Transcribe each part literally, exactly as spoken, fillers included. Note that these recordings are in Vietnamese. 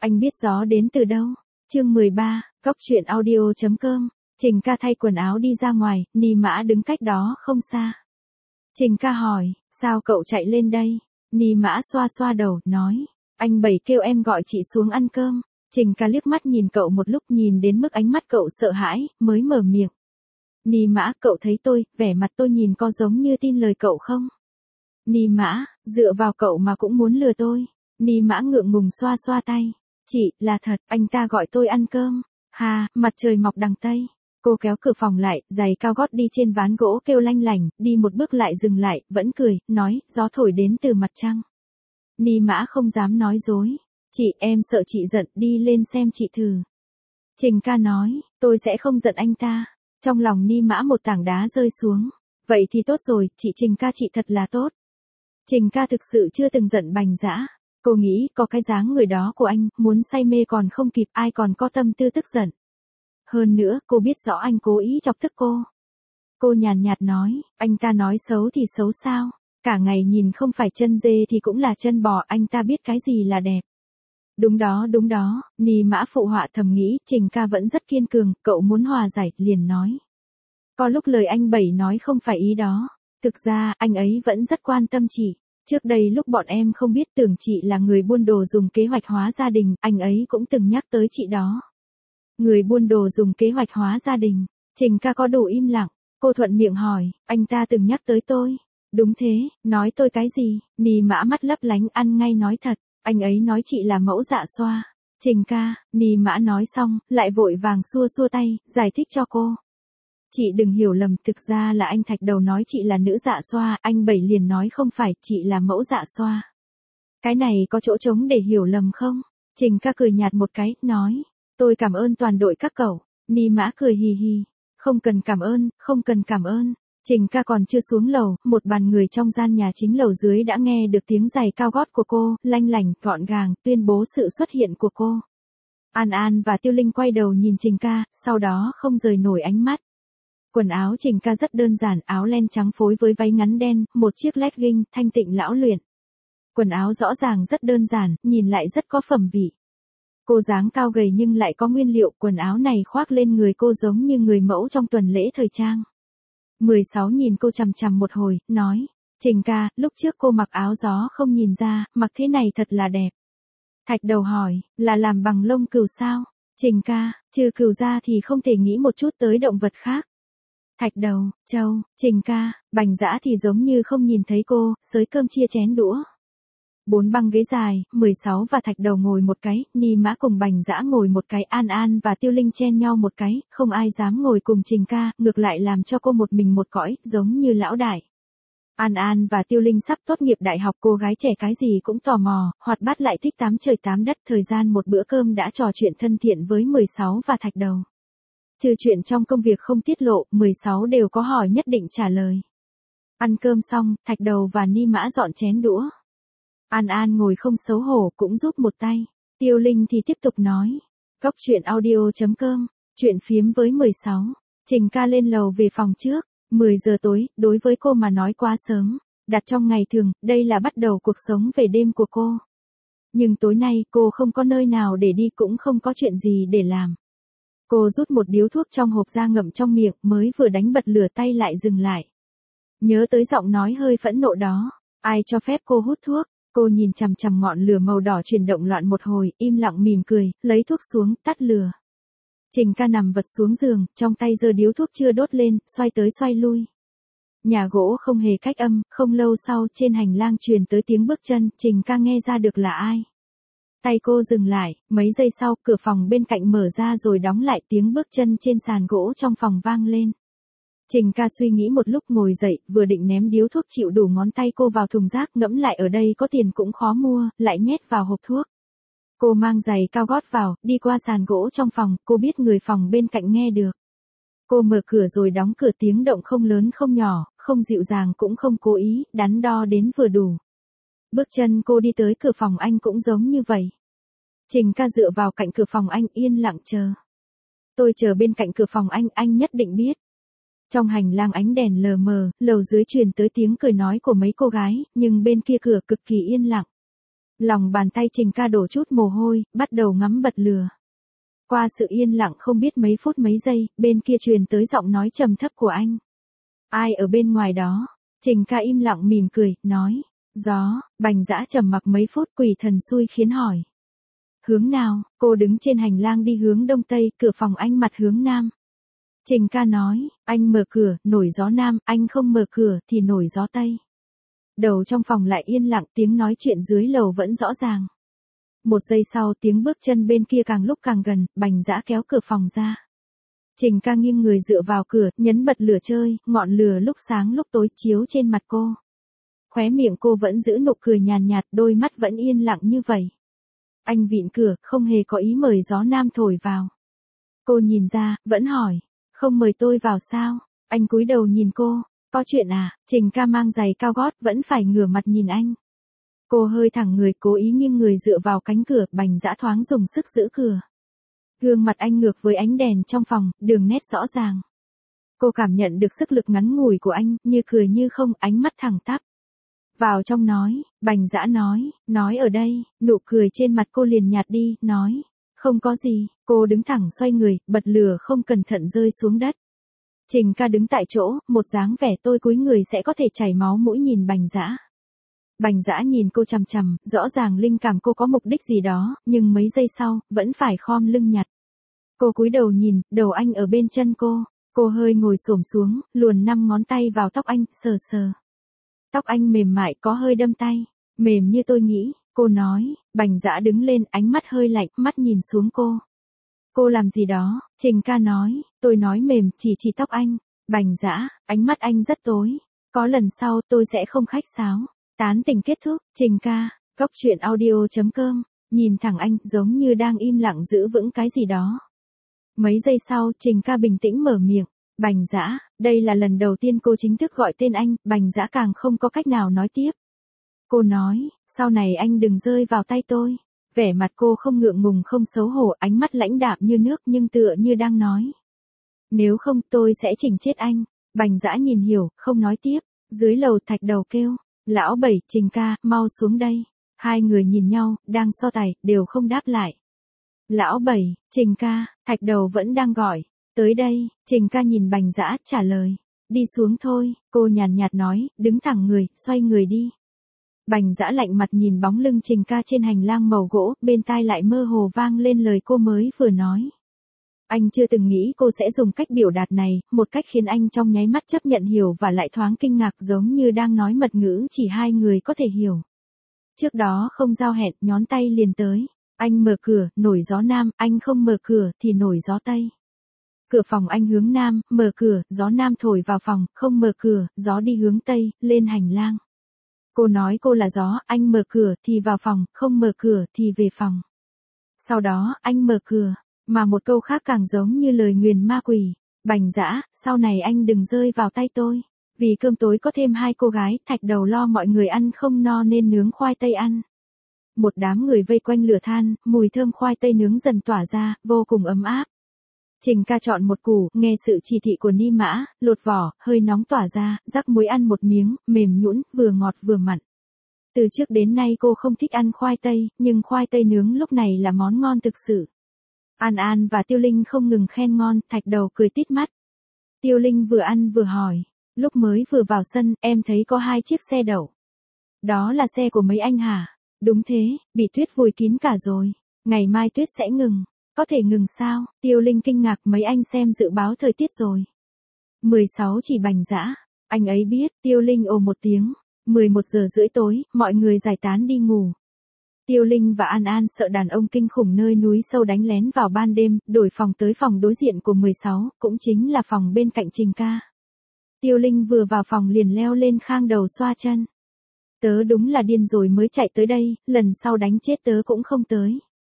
Anh biết gió đến từ đâu? Chương mười ba, Cóc truyện audio chấm com. Trình ca thay quần áo đi ra ngoài, Ni Mã đứng cách đó không xa. Trình ca hỏi, sao cậu chạy lên đây? Ni Mã xoa xoa đầu, nói, anh Bảy kêu em gọi chị xuống ăn cơm. Trình ca liếc mắt nhìn cậu một lúc, nhìn đến mức ánh mắt cậu sợ hãi, mới mở miệng. Ni Mã, cậu thấy tôi, vẻ mặt tôi nhìn có giống như tin lời cậu không? Ni Mã, dựa vào cậu mà cũng muốn lừa tôi. Ni Mã ngượng ngùng xoa xoa tay. Chị, là thật, anh ta gọi tôi ăn cơm. Hà, mặt trời mọc đằng Tây. Cô kéo cửa phòng lại, giày cao gót đi trên ván gỗ kêu lanh lành, đi một bước lại dừng lại, vẫn cười, nói, gió thổi đến từ mặt trăng. Ni Mã không dám nói dối. Chị, em sợ chị giận, đi lên xem chị thử. Trình ca nói, tôi sẽ không giận anh ta. Trong lòng Ni Mã một tảng đá rơi xuống. Vậy thì tốt rồi, chị Trình ca chị thật là tốt. Trình ca thực sự chưa từng giận Bành Dã. Cô nghĩ có cái dáng người đó của anh, muốn say mê còn không kịp, ai còn có tâm tư tức giận. Hơn nữa, cô biết rõ anh cố ý chọc tức cô. Cô nhàn nhạt nói, anh ta nói xấu thì xấu sao? Cả ngày nhìn không phải chân dê thì cũng là chân bò, anh ta biết cái gì là đẹp. Đúng đó đúng đó, Ni Mã phụ họa thầm nghĩ, Trình ca vẫn rất kiên cường, cậu muốn hòa giải, liền nói. Có lúc lời anh Bảy nói không phải ý đó. Thực ra, anh ấy vẫn rất quan tâm chị. Trước đây lúc bọn em không biết, tưởng chị là người buôn đồ dùng kế hoạch hóa gia đình, anh ấy cũng từng nhắc tới chị đó. Người buôn đồ dùng kế hoạch hóa gia đình. Trình ca có đủ im lặng. Cô thuận miệng hỏi, anh ta từng nhắc tới tôi. Đúng thế, nói tôi cái gì? Ni Mã mắt lấp lánh, ăn ngay nói thật. Anh ấy nói chị là mẫu dạ xoa. Trình ca, Ni Mã nói xong, lại vội vàng xua xua tay, giải thích cho cô. Chị đừng hiểu lầm, thực ra là anh Thạch Đầu nói chị là nữ dạ xoa, anh Bảy liền nói không phải, chị là mẫu dạ xoa. Cái này có chỗ trống để hiểu lầm không? Trình ca cười nhạt một cái, nói, tôi cảm ơn toàn đội các cậu. Ni Mã cười hì hì, không cần cảm ơn, không cần cảm ơn. Trình ca còn chưa xuống lầu, một bàn người trong gian nhà chính lầu dưới đã nghe được tiếng giày cao gót của cô, lanh lành, gọn gàng, tuyên bố sự xuất hiện của cô. An An và Tiêu Linh quay đầu nhìn Trình ca, sau đó không rời nổi ánh mắt. Quần áo Trình ca rất đơn giản, áo len trắng phối với váy ngắn đen, một chiếc legging, thanh tịnh lão luyện. Quần áo rõ ràng rất đơn giản, nhìn lại rất có phẩm vị. Cô dáng cao gầy nhưng lại có nguyên liệu, quần áo này khoác lên người cô giống như người mẫu trong tuần lễ thời trang. mười sáu nhìn cô chằm chằm một hồi, nói, Trình ca, lúc trước cô mặc áo gió không nhìn ra, mặc thế này thật là đẹp. Thạch Đầu hỏi, là làm bằng lông cừu sao? Trình ca, trừ cừu ra thì không thể nghĩ một chút tới động vật khác. Thạch Đầu, Châu, Trình ca, Bành Dã thì giống như không nhìn thấy cô, xới cơm chia chén đũa. Bốn băng ghế dài, mười sáu và Thạch Đầu ngồi một cái, Ni Mã cùng Bành Dã ngồi một cái, An An và Tiêu Linh chen nhau một cái, không ai dám ngồi cùng Trình ca, ngược lại làm cho cô một mình một cõi, giống như lão đại. An An và Tiêu Linh sắp tốt nghiệp đại học, cô gái trẻ cái gì cũng tò mò, hoạt bát lại thích tám trời tám đất, thời gian một bữa cơm đã trò chuyện thân thiện với mười sáu và Thạch Đầu. Trừ chuyện trong công việc không tiết lộ, mười sáu đều có hỏi nhất định trả lời. Ăn cơm xong, Thạch Đầu và Ni Mã dọn chén đũa. An An ngồi không xấu hổ, cũng giúp một tay. Tiêu Linh thì tiếp tục nói. Cóc truyện audio chấm com, chuyện phiếm với mười sáu. Trình ca lên lầu về phòng trước. mười giờ tối, đối với cô mà nói quá sớm. Đặt trong ngày thường, đây là bắt đầu cuộc sống về đêm của cô. Nhưng tối nay, cô không có nơi nào để đi, cũng không có chuyện gì để làm. Cô rút một điếu thuốc trong hộp ra ngậm trong miệng, mới vừa đánh bật lửa tay lại dừng lại. Nhớ tới giọng nói hơi phẫn nộ đó. Ai cho phép cô hút thuốc? Cô nhìn chằm chằm ngọn lửa màu đỏ chuyển động loạn một hồi, im lặng mỉm cười, lấy thuốc xuống, tắt lửa. Trình ca nằm vật xuống giường, trong tay giơ điếu thuốc chưa đốt lên, xoay tới xoay lui. Nhà gỗ không hề cách âm, không lâu sau, trên hành lang truyền tới tiếng bước chân, Trình ca nghe ra được là ai. Tay cô dừng lại, mấy giây sau, cửa phòng bên cạnh mở ra rồi đóng lại, tiếng bước chân trên sàn gỗ trong phòng vang lên. Trình ca suy nghĩ một lúc ngồi dậy, vừa định ném điếu thuốc chịu đủ ngón tay cô vào thùng rác, ngẫm lại ở đây có tiền cũng khó mua, lại nhét vào hộp thuốc. Cô mang giày cao gót vào, đi qua sàn gỗ trong phòng, cô biết người phòng bên cạnh nghe được. Cô mở cửa rồi đóng cửa, tiếng động không lớn không nhỏ, không dịu dàng cũng không cố ý, đắn đo đến vừa đủ. Bước chân cô đi tới cửa phòng anh cũng giống như vậy. Trình ca dựa vào cạnh cửa phòng anh, yên lặng chờ. Tôi chờ bên cạnh cửa phòng anh, anh nhất định biết. Trong hành lang ánh đèn lờ mờ, lầu dưới truyền tới tiếng cười nói của mấy cô gái, nhưng bên kia cửa cực kỳ yên lặng. Lòng bàn tay Trình ca đổ chút mồ hôi, bắt đầu ngắm bật lửa. Qua sự yên lặng không biết mấy phút mấy giây, bên kia truyền tới giọng nói trầm thấp của anh. Ai ở bên ngoài đó? Trình ca im lặng mỉm cười, nói. Gió. Bành Dã trầm mặc mấy phút, quỷ thần xui khiến hỏi. Hướng nào? Cô đứng trên hành lang đi hướng đông tây, cửa phòng anh mặt hướng nam. Trình ca nói, anh mở cửa, nổi gió nam, anh không mở cửa thì nổi gió tây. Đầu trong phòng lại yên lặng, tiếng nói chuyện dưới lầu vẫn rõ ràng. Một giây sau tiếng bước chân bên kia càng lúc càng gần, Bành Dã kéo cửa phòng ra. Trình ca nghiêng người dựa vào cửa, nhấn bật lửa chơi, ngọn lửa lúc sáng lúc tối chiếu trên mặt cô. Khóe miệng cô vẫn giữ nụ cười nhàn nhạt, đôi mắt vẫn yên lặng như vậy. Anh vịn cửa, không hề có ý mời gió nam thổi vào. Cô nhìn ra, vẫn hỏi, không mời tôi vào sao? Anh cúi đầu nhìn cô, có chuyện à? Trình ca mang giày cao gót, vẫn phải ngửa mặt nhìn anh. Cô hơi thẳng người, cố ý nghiêng người dựa vào cánh cửa, Bành Dã thoáng dùng sức giữ cửa. Gương mặt anh ngược với ánh đèn trong phòng, đường nét rõ ràng. Cô cảm nhận được sức lực ngắn ngủi của anh, như cười như không, ánh mắt thẳng tắp. Vào trong nói, Bành Dã nói, nói ở đây, nụ cười trên mặt cô liền nhạt đi, nói, không có gì. Cô đứng thẳng xoay người, bật lửa không cẩn thận rơi xuống đất. Trình ca đứng tại chỗ, một dáng vẻ tôi cúi người sẽ có thể chảy máu mũi nhìn Bành Dã. Bành Dã nhìn cô chằm chằm, rõ ràng linh cảm cô có mục đích gì đó, nhưng mấy giây sau, vẫn phải khom lưng nhặt. Cô cúi đầu nhìn, đầu anh ở bên chân cô. Cô hơi ngồi xổm xuống, luồn năm ngón tay vào tóc anh, sờ sờ. Tóc anh mềm mại có hơi đâm tay, mềm như tôi nghĩ, cô nói. Bành Dã đứng lên, ánh mắt hơi lạnh, mắt nhìn xuống cô. Cô làm gì đó? Trình ca nói, tôi nói mềm, chỉ chỉ tóc anh. Bành Dã, ánh mắt anh rất tối. Có lần sau tôi sẽ không khách sáo. Tán tỉnh kết thúc, Trình ca, góc truyện audio chấm com, nhìn thẳng anh, giống như đang im lặng giữ vững cái gì đó. Mấy giây sau, Trình ca bình tĩnh mở miệng. Bành Dã, đây là lần đầu tiên cô chính thức gọi tên anh, Bành Dã càng không có cách nào nói tiếp. Cô nói, sau này anh đừng rơi vào tay tôi. Vẻ mặt cô không ngượng ngùng không xấu hổ, ánh mắt lãnh đạm như nước nhưng tựa như đang nói. Nếu không tôi sẽ chỉnh chết anh. Bành Dã nhìn hiểu, không nói tiếp. Dưới lầu Thạch Đầu kêu. Lão Bảy, Trình ca, mau xuống đây. Hai người nhìn nhau, đang so tài, đều không đáp lại. Lão Bảy, Trình ca, Thạch Đầu vẫn đang gọi. Tới đây, Trình ca nhìn Bành Dã, trả lời. Đi xuống thôi, cô nhàn nhạt nói, đứng thẳng người, xoay người đi. Bành Dã lạnh mặt nhìn bóng lưng Trình ca trên hành lang màu gỗ, bên tai lại mơ hồ vang lên lời cô mới vừa nói. Anh chưa từng nghĩ cô sẽ dùng cách biểu đạt này, một cách khiến anh trong nháy mắt chấp nhận hiểu và lại thoáng kinh ngạc giống như đang nói mật ngữ chỉ hai người có thể hiểu. Trước đó không giao hẹn, nhón tay liền tới. Anh mở cửa, nổi gió nam, anh không mở cửa thì nổi gió tây. Cửa phòng anh hướng nam, mở cửa, gió nam thổi vào phòng, không mở cửa, gió đi hướng tây, lên hành lang. Cô nói cô là gió, anh mở cửa thì vào phòng, không mở cửa thì về phòng. Sau đó, anh mở cửa, mà một câu khác càng giống như lời nguyền ma quỷ. Bành Dã, sau này anh đừng rơi vào tay tôi. Vì cơm tối có thêm hai cô gái, Thạch Đầu lo mọi người ăn không no nên nướng khoai tây ăn. Một đám người vây quanh lửa than, mùi thơm khoai tây nướng dần tỏa ra, vô cùng ấm áp. Trình ca chọn một củ, nghe sự chỉ thị của Ni Mã, lột vỏ, hơi nóng tỏa ra, rắc muối ăn một miếng, mềm nhũn, vừa ngọt vừa mặn. Từ trước đến nay cô không thích ăn khoai tây, nhưng khoai tây nướng lúc này là món ngon thực sự. An An và Tiêu Linh không ngừng khen ngon, Thạch Đầu cười tít mắt. Tiêu Linh vừa ăn vừa hỏi, lúc mới vừa vào sân, em thấy có hai chiếc xe đậu. Đó là xe của mấy anh hả? Đúng thế, bị tuyết vùi kín cả rồi. Ngày mai tuyết sẽ ngừng. Có thể ngừng sao? Tiêu Linh kinh ngạc, mấy anh xem dự báo thời tiết rồi. mười sáu chỉ Bành Dã. Anh ấy biết, Tiêu Linh ồ một tiếng. mười một giờ rưỡi tối, mọi người giải tán đi ngủ. Tiêu Linh và An An sợ đàn ông kinh khủng nơi núi sâu đánh lén vào ban đêm, đổi phòng tới phòng đối diện của mười sáu, cũng chính là phòng bên cạnh Trình ca. Tiêu Linh vừa vào phòng liền leo lên khang đầu xoa chân. Tớ đúng là điên rồi mới chạy tới đây, lần sau đánh chết tớ cũng không tới.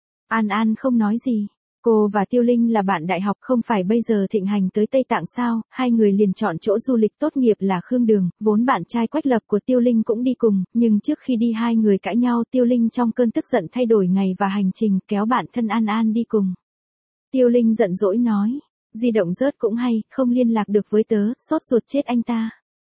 An An không nói gì. Cô và Tiêu Linh là bạn đại học, không phải bây giờ thịnh hành tới Tây Tạng sao, hai người liền chọn chỗ du lịch tốt nghiệp là Khương Đường, vốn bạn trai Quách Lập của Tiêu Linh cũng đi cùng, nhưng trước khi đi hai người cãi nhau, Tiêu Linh trong cơn tức giận thay đổi ngày và hành trình, kéo bạn thân An An đi cùng. Tiêu Linh giận dỗi nói, di động rớt cũng hay, không liên lạc được với tớ, sốt ruột chết anh ta.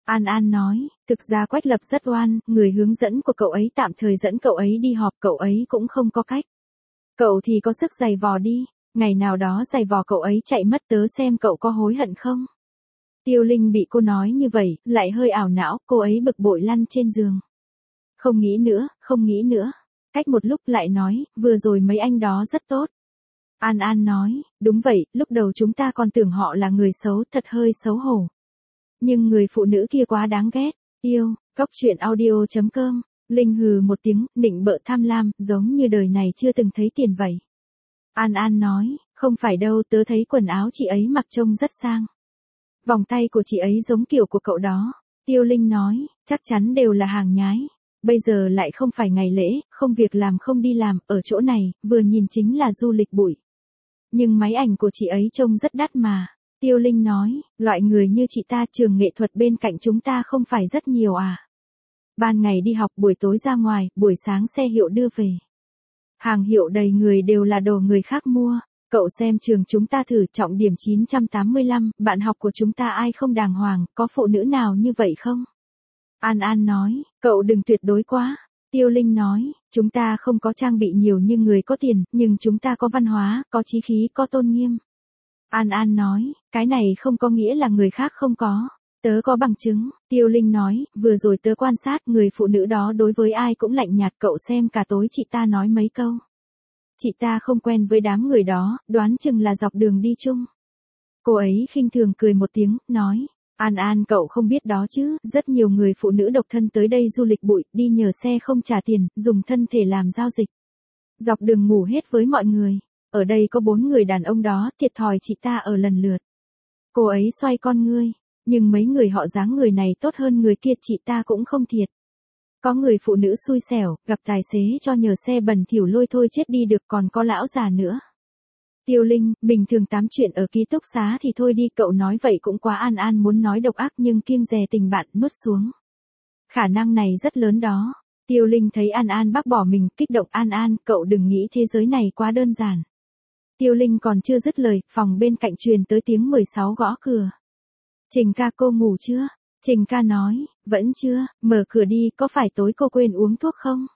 An An nói, thực ra Quách Lập rất oan, người hướng dẫn của cậu ấy tạm thời dẫn cậu ấy đi họp, cậu ấy cũng không có cách. Cậu thì có sức giày vò đi, ngày nào đó giày vò cậu ấy chạy mất tớ xem cậu có hối hận không. Tiêu Linh bị cô nói như vậy, lại hơi ảo não, cô ấy bực bội lăn trên giường. Không nghĩ nữa, không nghĩ nữa. Cách một lúc lại nói, vừa rồi mấy anh đó rất tốt. An An nói, đúng vậy, lúc đầu chúng ta còn tưởng họ là người xấu, thật hơi xấu hổ. Nhưng người phụ nữ kia quá đáng ghét. Yêu, cóc truyện audio chấm com. Linh hừ một tiếng, nịnh bợ tham lam, giống như đời này chưa từng thấy tiền vậy. An An nói, không phải đâu, tớ thấy quần áo chị ấy mặc trông rất sang. Vòng tay của chị ấy giống kiểu của cậu đó. Tiêu Linh nói, chắc chắn đều là hàng nhái. Bây giờ lại không phải ngày lễ, không việc làm không đi làm, ở chỗ này, vừa nhìn chính là du lịch bụi. Nhưng máy ảnh của chị ấy trông rất đắt mà. Tiêu Linh nói, loại người như chị ta trường nghệ thuật bên cạnh chúng ta không phải rất nhiều à. Ban ngày đi học, buổi tối ra ngoài, buổi sáng xe hiệu đưa về. Hàng hiệu đầy người đều là đồ người khác mua. Cậu xem trường chúng ta thử, trọng điểm chín trăm tám mươi lăm, bạn học của chúng ta ai không đàng hoàng, có phụ nữ nào như vậy không? An An nói, cậu đừng tuyệt đối quá. Tiêu Linh nói, chúng ta không có trang bị nhiều như người có tiền, nhưng chúng ta có văn hóa, có chí khí, có tôn nghiêm. An An nói, cái này không có nghĩa là người khác không có. Tớ có bằng chứng. Tiêu Linh nói, vừa rồi tớ quan sát người phụ nữ đó đối với ai cũng lạnh nhạt, cậu xem cả tối chị ta nói mấy câu. Chị ta không quen với đám người đó, đoán chừng là dọc đường đi chung. Cô ấy khinh thường cười một tiếng, nói, An An cậu không biết đó chứ, rất nhiều người phụ nữ độc thân tới đây du lịch bụi, đi nhờ xe không trả tiền, dùng thân thể làm giao dịch. Dọc đường ngủ hết với mọi người. Ở đây có bốn người đàn ông đó, thiệt thòi chị ta ở lần lượt. Cô ấy xoay con ngươi, nhưng mấy người họ dáng người này tốt hơn người kia, chị ta cũng không thiệt. Có người phụ nữ xui xẻo, gặp tài xế cho nhờ xe bẩn thỉu lôi thôi chết đi được, còn có lão già nữa. Tiêu Linh, bình thường tám chuyện ở ký túc xá thì thôi đi, cậu nói vậy cũng quá. An An muốn nói độc ác nhưng kiêng dè tình bạn, nuốt xuống. Khả năng này rất lớn đó. Tiêu Linh thấy An An bác bỏ mình, kích động. An An, cậu đừng nghĩ thế giới này quá đơn giản. Tiêu Linh còn chưa dứt lời, phòng bên cạnh truyền tới tiếng mười sáu gõ cửa. Trình ca, cô ngủ chưa? Trình ca nói, vẫn chưa, mở cửa đi, có phải tối cô quên uống thuốc không?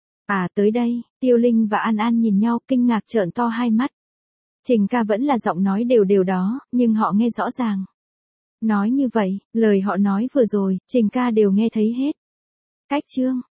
À tới đây, Tiêu Linh và An An nhìn nhau kinh ngạc trợn to hai mắt. Trình ca vẫn là giọng nói đều đều đó, nhưng họ nghe rõ ràng. Nói như vậy, lời họ nói vừa rồi, Trình ca đều nghe thấy hết. Cách chương